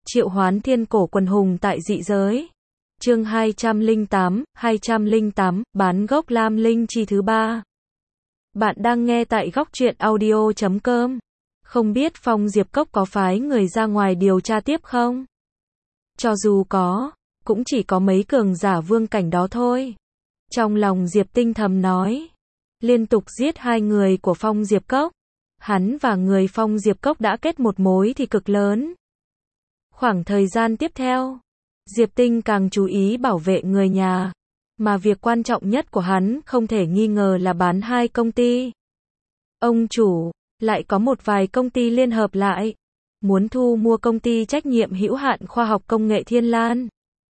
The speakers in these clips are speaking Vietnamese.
Triệu hoán thiên cổ quần hùng tại dị giới. Chương 208, bán gốc Lam Linh chi thứ 3. Bạn đang nghe tại góc truyện audio.com. Không biết Phong Diệp Cốc có phái người ra ngoài điều tra tiếp không? Cho dù có, cũng chỉ có mấy cường giả vương cảnh đó thôi. Trong lòng Diệp Tinh thầm nói. Liên tục giết 2 người của Phong Diệp Cốc. Hắn và người Phong Diệp Cốc đã kết một mối thì cực lớn. Khoảng thời gian tiếp theo, Diệp Tinh càng chú ý bảo vệ người nhà, mà việc quan trọng nhất của hắn không thể nghi ngờ là bán 2 công ty. Ông chủ, lại có một vài công ty liên hợp lại, muốn thu mua công ty trách nhiệm hữu hạn khoa học công nghệ Thiên Lan.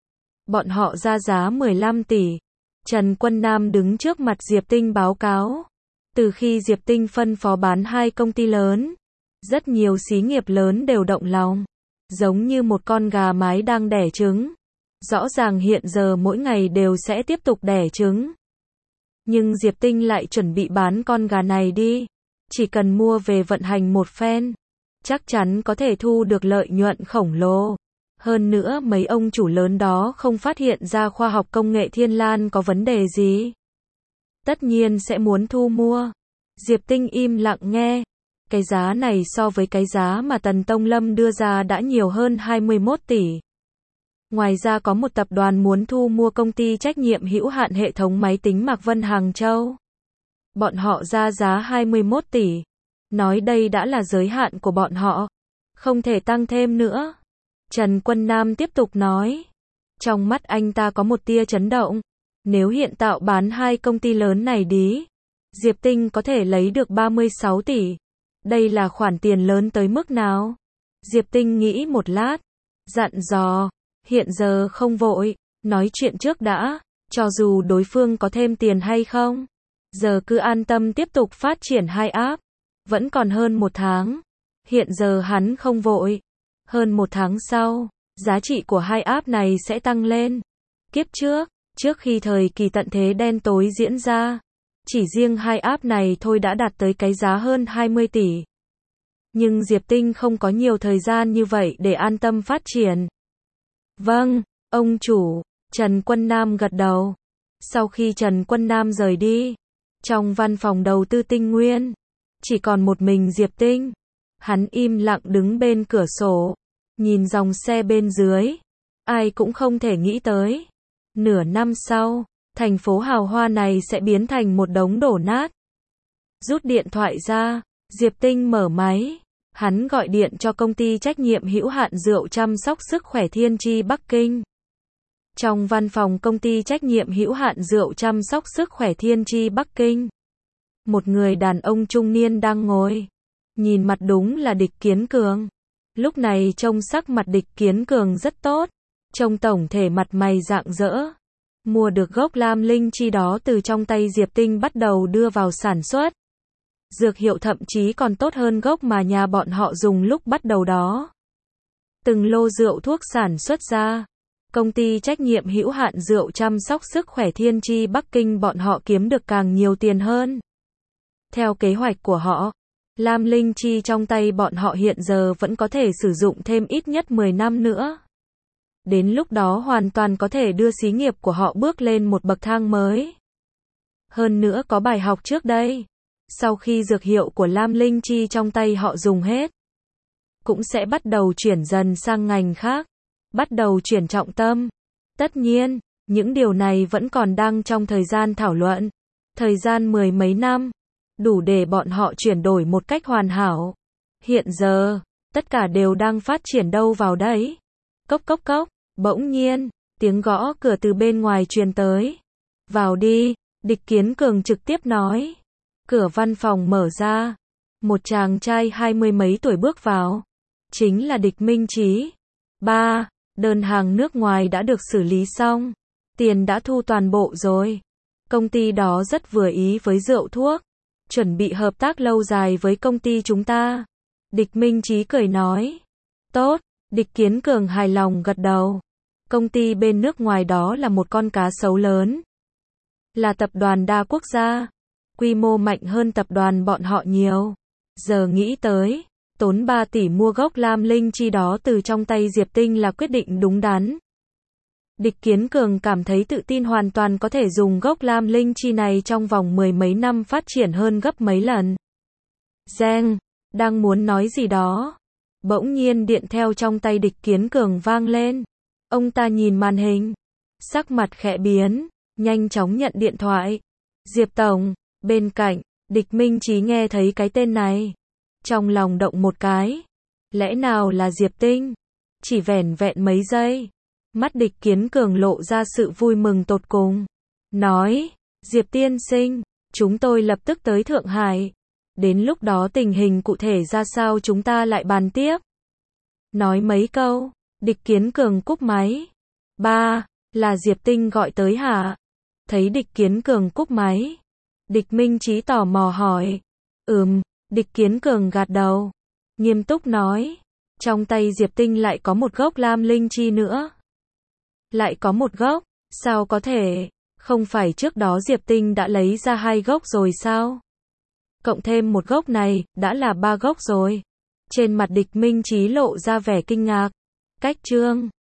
Bọn họ ra giá 15 tỷ. Trần Quân Nam đứng trước mặt Diệp Tinh báo cáo. Từ khi Diệp Tinh phân phó bán 2 công ty lớn, rất nhiều xí nghiệp lớn đều động lòng. Giống như một con gà mái đang đẻ trứng. Rõ ràng hiện giờ mỗi ngày đều sẽ tiếp tục đẻ trứng. Nhưng Diệp Tinh lại chuẩn bị bán con gà này đi. Chỉ cần mua về vận hành một phen, chắc chắn có thể thu được lợi nhuận khổng lồ. Hơn nữa mấy ông chủ lớn đó không phát hiện ra khoa học công nghệ Thiên Lan có vấn đề gì. Tất nhiên sẽ muốn thu mua. Diệp Tinh im lặng nghe. Cái giá này so với cái giá mà Tần Tông Lâm đưa ra đã nhiều hơn 21 tỷ. Ngoài ra có một tập đoàn muốn thu mua công ty trách nhiệm hữu hạn hệ thống máy tính Mạc Vân Hàng Châu. Bọn họ ra giá 21 tỷ. Nói đây đã là giới hạn của bọn họ. Không thể tăng thêm nữa. Trần Quân Nam tiếp tục nói. Trong mắt anh ta có một tia chấn động. Nếu hiện tại bán 2 công ty lớn này đi, Diệp Tinh có thể lấy được 36 tỷ. Đây là khoản tiền lớn tới mức nào? Diệp Tinh nghĩ một lát, dặn dò, hiện giờ không vội, nói chuyện trước đã, cho dù đối phương có thêm tiền hay không. Giờ cứ an tâm tiếp tục phát triển 2 app, vẫn còn hơn 1 tháng. Hiện giờ hắn không vội, hơn 1 tháng sau, giá trị của 2 app này sẽ tăng lên. Kiếp trước khi thời kỳ tận thế đen tối diễn ra, chỉ riêng 2 app này thôi đã đạt tới cái giá hơn 20 tỷ. Nhưng Diệp Tinh không có nhiều thời gian như vậy để an tâm phát triển. Vâng, ông chủ, Trần Quân Nam gật đầu. Sau khi Trần Quân Nam rời đi, trong văn phòng đầu tư Tinh Nguyên, chỉ còn một mình Diệp Tinh. Hắn im lặng đứng bên cửa sổ, nhìn dòng xe bên dưới. Ai cũng không thể nghĩ tới. Nửa năm sau, thành phố hào hoa này sẽ biến thành một đống đổ nát. Rút điện thoại ra, Diệp Tinh mở máy. Hắn gọi điện cho công ty trách nhiệm hữu hạn rượu chăm sóc sức khỏe Thiên Chi Bắc Kinh. Trong văn phòng công ty trách nhiệm hữu hạn rượu chăm sóc sức khỏe Thiên Chi Bắc Kinh, một người đàn ông trung niên đang ngồi. Nhìn mặt đúng là Địch Kiến Cường. Lúc này trông sắc mặt Địch Kiến Cường rất tốt. Trông tổng thể mặt mày rạng rỡ. Mua được gốc Lam Linh chi đó từ trong tay Diệp Tinh bắt đầu đưa vào sản xuất. Dược hiệu thậm chí còn tốt hơn gốc mà nhà bọn họ dùng lúc bắt đầu đó. Từng lô rượu thuốc sản xuất ra, công ty trách nhiệm hữu hạn rượu chăm sóc sức khỏe Thiên Chi Bắc Kinh bọn họ kiếm được càng nhiều tiền hơn. Theo kế hoạch của họ, Lam Linh chi trong tay bọn họ hiện giờ vẫn có thể sử dụng thêm ít nhất 10 năm nữa. Đến lúc đó hoàn toàn có thể đưa xí nghiệp của họ bước lên một bậc thang mới. Hơn nữa có bài học trước đây. Sau khi dược hiệu của Lam Linh chi trong tay họ dùng hết, cũng sẽ bắt đầu chuyển dần sang ngành khác, bắt đầu chuyển trọng tâm. Tất nhiên, những điều này vẫn còn đang trong thời gian thảo luận. Thời gian 10 mấy năm, đủ để bọn họ chuyển đổi một cách hoàn hảo. Hiện giờ, tất cả đều đang phát triển đâu vào đấy. Cốc cốc cốc, bỗng nhiên, tiếng gõ cửa từ bên ngoài truyền tới. Vào đi, Địch Kiến Cường trực tiếp nói. Cửa văn phòng mở ra. Một chàng trai 20 mấy tuổi bước vào. Chính là Địch Minh Chí. Ba, đơn hàng nước ngoài đã được xử lý xong. Tiền đã thu toàn bộ rồi. Công ty đó rất vừa ý với rượu thuốc. Chuẩn bị hợp tác lâu dài với công ty chúng ta. Địch Minh Chí cười nói. Tốt, Địch Kiến Cường hài lòng gật đầu. Công ty bên nước ngoài đó là một con cá sấu lớn. Là tập đoàn đa quốc gia. Quy mô mạnh hơn tập đoàn bọn họ nhiều. Giờ nghĩ tới, Tốn 3 tỷ mua gốc lam linh chi đó từ trong tay Diệp Tinh là quyết định đúng đắn. Địch Kiến Cường cảm thấy tự tin hoàn toàn có thể dùng gốc lam linh chi này trong vòng 10 mấy năm phát triển hơn gấp mấy lần. Reng, đang muốn nói gì đó. Bỗng nhiên điện theo trong tay Địch Kiến Cường vang lên. Ông ta nhìn màn hình. Sắc mặt khẽ biến, nhanh chóng nhận điện thoại. Diệp Tổng, bên cạnh, Địch Minh Chí nghe thấy cái tên này. Trong lòng động một cái. Lẽ nào là Diệp Tinh? Chỉ vẻn vẹn mấy giây. Mắt Địch Kiến Cường lộ ra sự vui mừng tột cùng. Nói, Diệp tiên sinh, chúng tôi lập tức tới Thượng Hải. Đến lúc đó tình hình cụ thể ra sao chúng ta lại bàn tiếp. Nói mấy câu, Địch Kiến Cường cúp máy. Ba, là Diệp Tinh gọi tới hả? Thấy Địch Kiến Cường cúp máy. Địch Minh Chí tò mò hỏi. Địch Kiến Cường gật đầu. Nghiêm túc nói. Trong tay Diệp Tinh lại có một gốc lam linh chi nữa. Lại có một gốc, sao có thể? Không phải trước đó Diệp Tinh đã lấy ra 2 gốc rồi sao? Cộng thêm một gốc này, đã là 3 gốc rồi. Trên mặt Địch Minh Chí lộ ra vẻ kinh ngạc. Cách chương